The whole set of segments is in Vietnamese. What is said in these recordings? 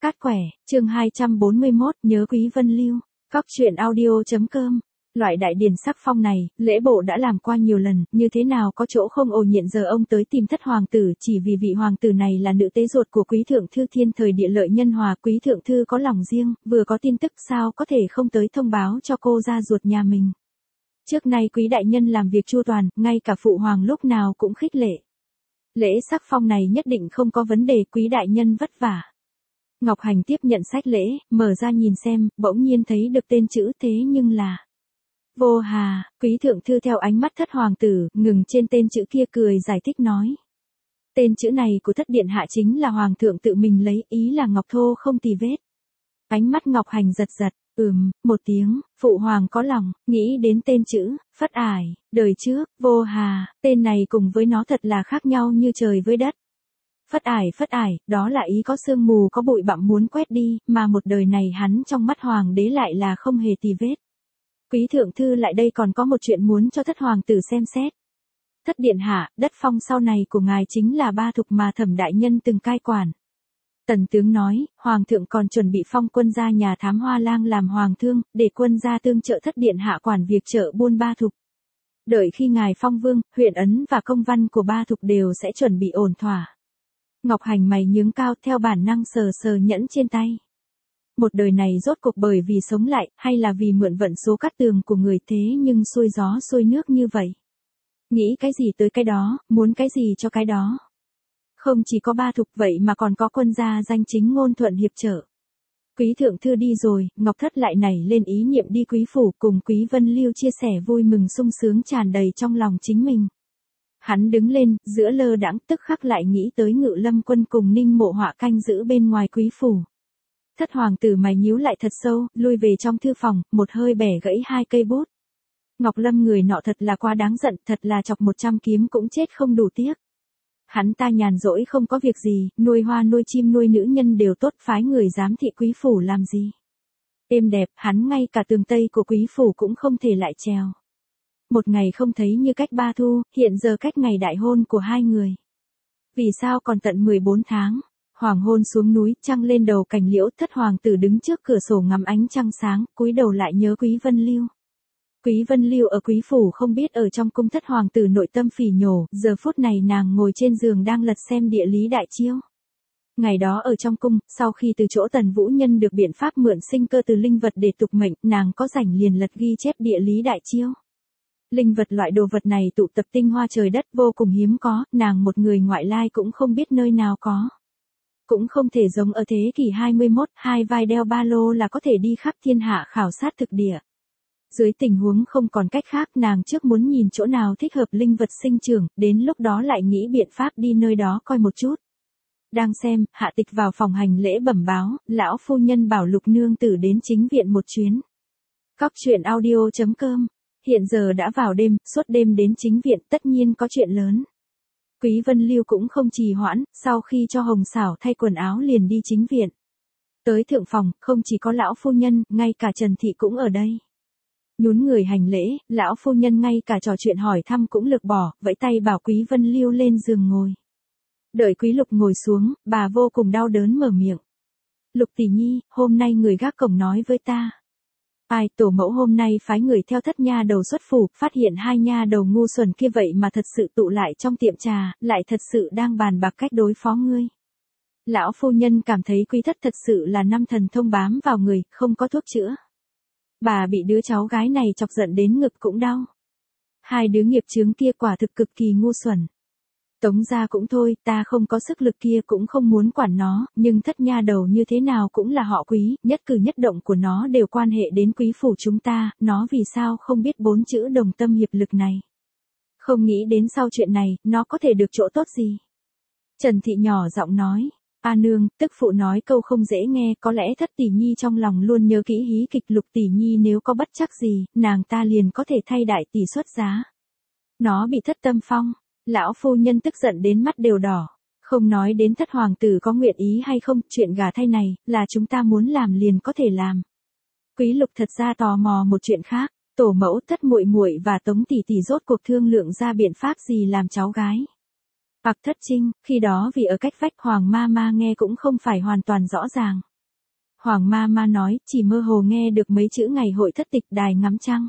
Cát quẻ, chương 241, nhớ Quý Vân Lưu, Cóc truyện audio.com. Loại đại điển sắc phong này, lễ bộ đã làm qua nhiều lần, như thế nào có chỗ không ổ nhiện giờ ông tới tìm thất hoàng tử chỉ vì vị hoàng tử này là nữ tế ruột của Quý Thượng Thư thiên thời địa lợi nhân hòa. Quý Thượng Thư có lòng riêng, vừa có tin tức sao có thể không tới thông báo cho cô ra ruột nhà mình. Trước nay Quý đại nhân làm việc chu toàn, ngay cả phụ hoàng lúc nào cũng khích lệ. Lễ sắc phong này nhất định không có vấn đề, Quý đại nhân vất vả. Ngọc Hành tiếp nhận sách lễ, mở ra nhìn xem, bỗng nhiên thấy được tên chữ thế nhưng là Vô Hà. Quý Thượng Thư theo ánh mắt thất hoàng tử, ngừng trên tên chữ kia cười giải thích nói. Tên chữ này của thất điện hạ chính là hoàng thượng tự mình lấy, ý là ngọc thô không tì vết. Ánh mắt Ngọc Hành giật giật, một tiếng, phụ hoàng có lòng, nghĩ đến tên chữ, Phất Ải, đời trước, Vô Hà, tên này cùng với nó thật là khác nhau như trời với đất. Phất Ải, đó là ý có sương mù có bụi bặm muốn quét đi, mà một đời này hắn trong mắt hoàng đế lại là không hề tì vết. Quý Thượng Thư lại đây còn có một chuyện muốn cho thất hoàng tử xem xét. Thất điện hạ, đất phong sau này của ngài chính là Ba Thục mà Thẩm đại nhân từng cai quản. Tần tướng nói, hoàng thượng còn chuẩn bị phong quân gia nhà thám Hoa Lang làm hoàng thương, để quân gia tương trợ thất điện hạ quản việc chợ buôn Ba Thục. Đợi khi ngài phong vương, huyện ấn và công văn của Ba Thục đều sẽ chuẩn bị ổn thỏa. Ngọc Hành mày nhướng cao theo bản năng sờ sờ nhẫn trên tay. Một đời này rốt cuộc bởi vì sống lại, hay là vì mượn vận số cát tường của người thế nhưng xuôi gió xuôi nước như vậy. Nghĩ cái gì tới cái đó, muốn cái gì cho cái đó. Không chỉ có Ba Thục vậy mà còn có quân gia danh chính ngôn thuận hiệp trợ. Quý Thượng Thư đi rồi, Ngọc Thất lại nảy lên ý niệm đi Quý phủ cùng Quý Vân Lưu chia sẻ vui mừng sung sướng tràn đầy trong lòng chính mình. Hắn đứng lên, giữa lơ đãng tức khắc lại nghĩ tới Ngự Lâm Quân cùng Ninh Mộ Họa canh giữ bên ngoài Quý phủ. Thất hoàng tử mày nhíu lại thật sâu, lui về trong thư phòng, một hơi bẻ gãy 2 cây bút. Ngọc Lâm người nọ thật là quá đáng giận, thật là chọc 100 kiếm cũng chết không đủ tiếc. Hắn ta nhàn rỗi không có việc gì, nuôi hoa nuôi chim nuôi nữ nhân đều tốt, phái người giám thị Quý phủ làm gì. Êm đẹp, hắn ngay cả tường tây của Quý phủ cũng không thể lại trèo. Một ngày không thấy như cách 3 thu, hiện giờ cách ngày đại hôn của hai người. Vì sao còn tận 14 tháng? Hoàng hôn xuống núi, trăng lên đầu cành liễu, thất hoàng tử đứng trước cửa sổ ngắm ánh trăng sáng, cúi đầu lại nhớ Quý Vân Lưu. Quý Vân Lưu ở Quý phủ không biết ở trong cung thất hoàng tử nội tâm phỉ nhổ, giờ phút này nàng ngồi trên giường đang lật xem địa lý đại chiêu. Ngày đó ở trong cung, sau khi từ chỗ Tần Vũ Nhân được biện pháp mượn sinh cơ từ linh vật để tục mệnh, nàng có rảnh liền lật ghi chép địa lý đại chiêu. Linh vật loại đồ vật này tụ tập tinh hoa trời đất vô cùng hiếm có, nàng một người ngoại lai cũng không biết nơi nào có. Cũng không thể giống ở thế kỷ 21, hai vai đeo ba lô là có thể đi khắp thiên hạ khảo sát thực địa. Dưới tình huống không còn cách khác, nàng trước muốn nhìn chỗ nào thích hợp linh vật sinh trưởng, đến lúc đó lại nghĩ biện pháp đi nơi đó coi một chút. Đang xem, Hạ Tịch vào phòng hành lễ bẩm báo, lão phu nhân bảo Lục nương tử đến chính viện một chuyến. Cóc truyện audio.com. Hiện giờ đã vào đêm, suốt đêm đến chính viện tất nhiên có chuyện lớn. Quý Vân Lưu cũng không trì hoãn, sau khi cho Hồng Xảo thay quần áo liền đi chính viện. Tới thượng phòng, không chỉ có lão phu nhân, ngay cả Trần Thị cũng ở đây. Nhún người hành lễ, lão phu nhân ngay cả trò chuyện hỏi thăm cũng lược bỏ, vẫy tay bảo Quý Vân Lưu lên giường ngồi. Đợi Quý Lục ngồi xuống, bà vô cùng đau đớn mở miệng. Lục tỷ nhi, hôm nay người gác cổng nói với ta. Ai, tổ mẫu hôm nay phái người theo thất nha đầu xuất phủ, phát hiện 2 nha đầu ngu xuẩn kia vậy mà thật sự tụ lại trong tiệm trà, lại thật sự đang bàn bạc cách đối phó ngươi. Lão phu nhân cảm thấy Quý thất thật sự là năm thần thông bám vào người, không có thuốc chữa. Bà bị đứa cháu gái này chọc giận đến ngực cũng đau. 2 đứa nghiệp chướng kia quả thực cực kỳ ngu xuẩn. Tống gia cũng thôi, ta không có sức lực kia cũng không muốn quản nó, nhưng thất nha đầu như thế nào cũng là họ Quý, nhất cử nhất động của nó đều quan hệ đến Quý phủ chúng ta, nó vì sao không biết 4 chữ đồng tâm hiệp lực này. Không nghĩ đến sau chuyện này, nó có thể được chỗ tốt gì. Trần Thị nhỏ giọng nói, A nương, tức phụ nói câu không dễ nghe, có lẽ thất tỷ nhi trong lòng luôn nhớ kỹ hí kịch Lục tỷ nhi nếu có bất trắc gì, nàng ta liền có thể thay đại tỷ xuất giá. Nó bị thất tâm phong. Lão phu nhân tức giận đến mắt đều đỏ, không nói đến thất hoàng tử có nguyện ý hay không, chuyện gả thay này, là chúng ta muốn làm liền có thể làm. Quý Lục thật ra tò mò một chuyện khác, tổ mẫu thất muội muội và Tống tỷ tỷ rốt cuộc thương lượng ra biện pháp gì làm cháu gái. Thất Trinh, khi đó vì ở cách vách Hoàng ma ma nghe cũng không phải hoàn toàn rõ ràng. Hoàng ma ma nói, chỉ mơ hồ nghe được mấy chữ ngày hội thất tịch đài ngắm trăng.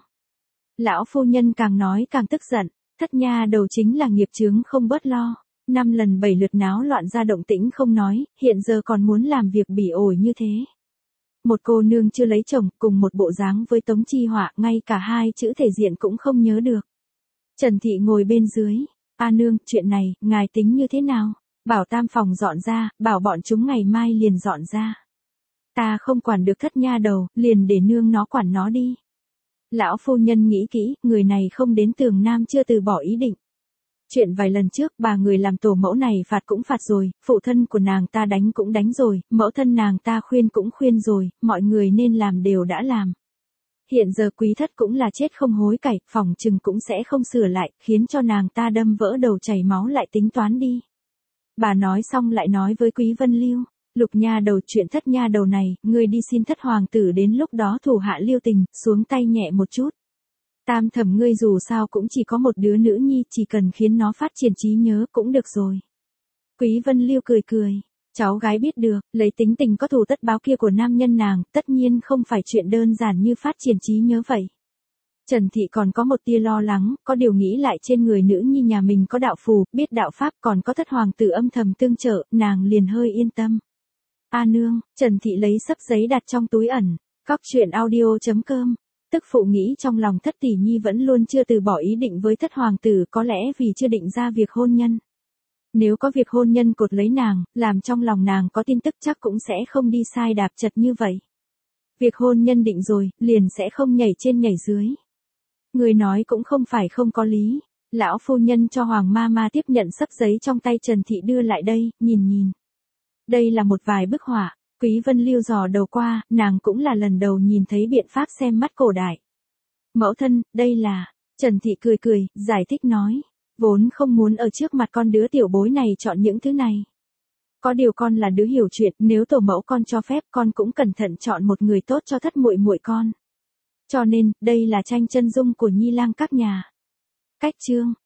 Lão phu nhân càng nói càng tức giận, thất nha đầu chính là nghiệp chướng không bớt lo. 5 lần 7 lượt náo loạn ra động tĩnh không nói, hiện giờ còn muốn làm việc bỉ ổi như thế. Một cô nương chưa lấy chồng, cùng một bộ dáng với Tống Chi Họa, ngay cả 2 chữ thể diện cũng không nhớ được. Trần Thị ngồi bên dưới, "A nương, chuyện này, ngài tính như thế nào? Bảo tam phòng dọn ra, bảo bọn chúng ngày mai liền dọn ra. Ta không quản được thất nha đầu, liền để nương nó quản nó đi." Lão phu nhân nghĩ kỹ, người này không đến Tường Nam chưa từ bỏ ý định. Chuyện vài lần trước bà người làm tổ mẫu này phạt cũng phạt rồi, phụ thân của nàng ta đánh cũng đánh rồi, mẫu thân nàng ta khuyên cũng khuyên rồi, mọi người nên làm đều đã làm. Hiện giờ quý thất cũng là chết không hối cải, phòng chừng cũng sẽ không sửa lại, khiến cho nàng ta đâm vỡ đầu chảy máu lại tính toán đi. Bà nói xong lại nói với Quý Vân Lưu, Lục nha đầu, chuyện thất nha đầu này, ngươi đi xin thất hoàng tử đến lúc đó thủ hạ Lưu Tình, xuống tay nhẹ một chút. Tam thẩm ngươi dù sao cũng chỉ có một đứa nữ nhi, chỉ cần khiến nó phát triển trí nhớ cũng được rồi. Quý Vân Lưu cười cười, cháu gái biết được, lấy tính tình có thù tất báo kia của nam nhân nàng, tất nhiên không phải chuyện đơn giản như phát triển trí nhớ vậy. Trần Thị còn có một tia lo lắng, có điều nghĩ lại trên người nữ nhi nhà mình có đạo phù, biết đạo pháp, còn có thất hoàng tử âm thầm tương trợ, nàng liền hơi yên tâm. A nương, Trần Thị lấy xấp giấy đặt trong túi ẩn, cóc truyện audio.com. Tức phụ nghĩ trong lòng thất tỷ nhi vẫn luôn chưa từ bỏ ý định với thất hoàng tử, có lẽ vì chưa định ra việc hôn nhân. Nếu có việc hôn nhân cột lấy nàng, làm trong lòng nàng có tin tức chắc cũng sẽ không đi sai đạp chật như vậy. Việc hôn nhân định rồi, liền sẽ không nhảy trên nhảy dưới. Người nói cũng không phải không có lý. Lão phu nhân cho Hoàng ma ma tiếp nhận xấp giấy trong tay Trần Thị đưa lại đây, nhìn. Đây là một vài bức họa. Quý Vân Lưu dò đầu qua, nàng cũng là lần đầu nhìn thấy biện pháp xem mắt cổ đại. Mẫu thân, đây là... Trần Thị cười, giải thích nói. Vốn không muốn ở trước mặt con đứa tiểu bối này chọn những thứ này. Có điều con là đứa hiểu chuyện, nếu tổ mẫu con cho phép con cũng cẩn thận chọn một người tốt cho thất muội muội con. Cho nên, đây là tranh chân dung của Nhi lang các nhà. Cách chương